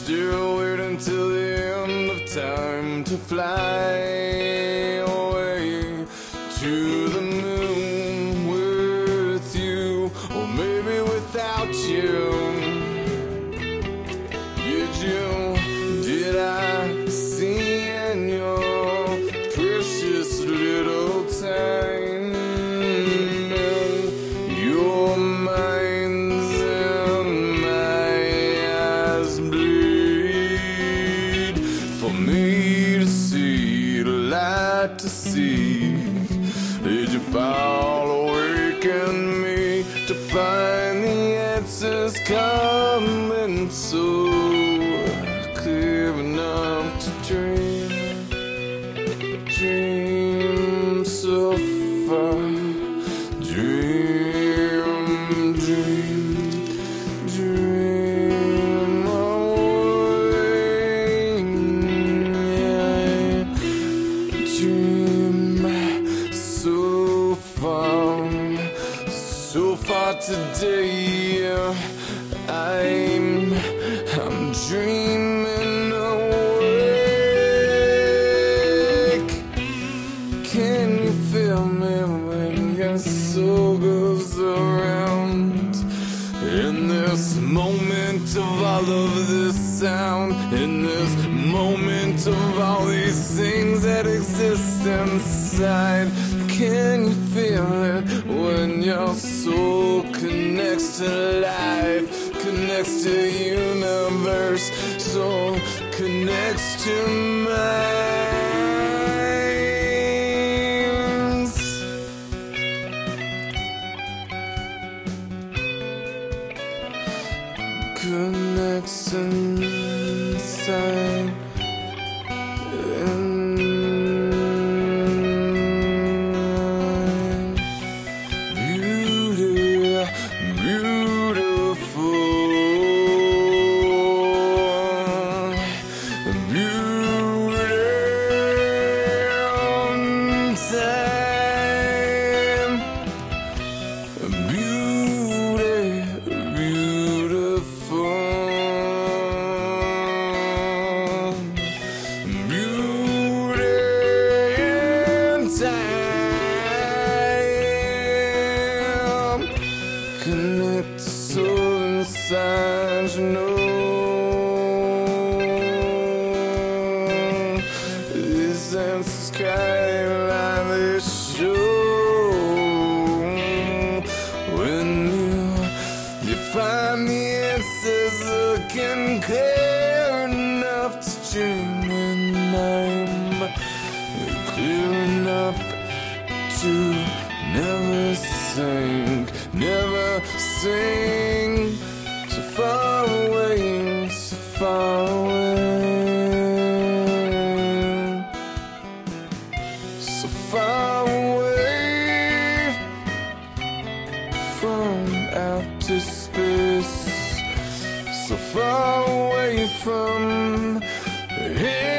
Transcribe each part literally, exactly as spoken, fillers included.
still waiting till the end of time to fly away to the moon with you, or maybe without you. Did you, did I see in your precious little time your mind's in my eyes bleed for me to see, the light to see? Did you fall awake in me to find the answers coming so clear enough to dream, dream so far, dream, dream, dream away, yeah. Dream so far, so far today. I'm, I'm dreaming awake. Can you feel me when your soul goes around? In this moment of all of this sound, in this moment of all these things that exist inside, can you feel it when your soul connects to life, connects to the universe, soul connects to mine? Connects inside, in beauty, beautiful, beauty on time, beauty, beautiful. Connect the soul inside, you know. These answers cry like they show. When you, you find the answers looking clear enough to dream, and I'm clear enough to never sink, never sing, so far away, so far away, so far away from outer space, so far away from here.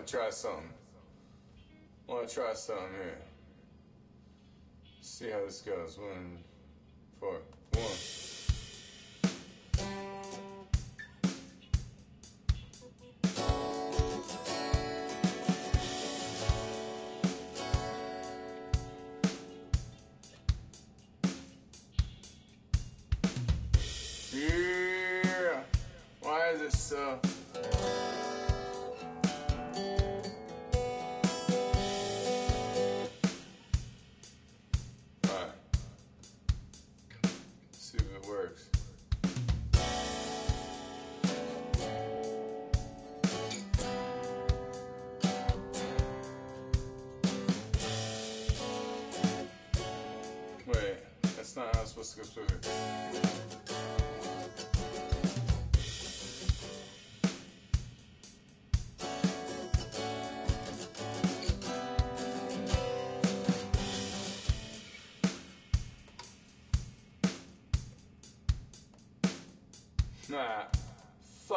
wanna try something. Wanna try something here. See how this goes. One, four, one. Yeah. Why is it so? Alright. See if it works. Wait, that's not how it's supposed to go smoothly. Nah.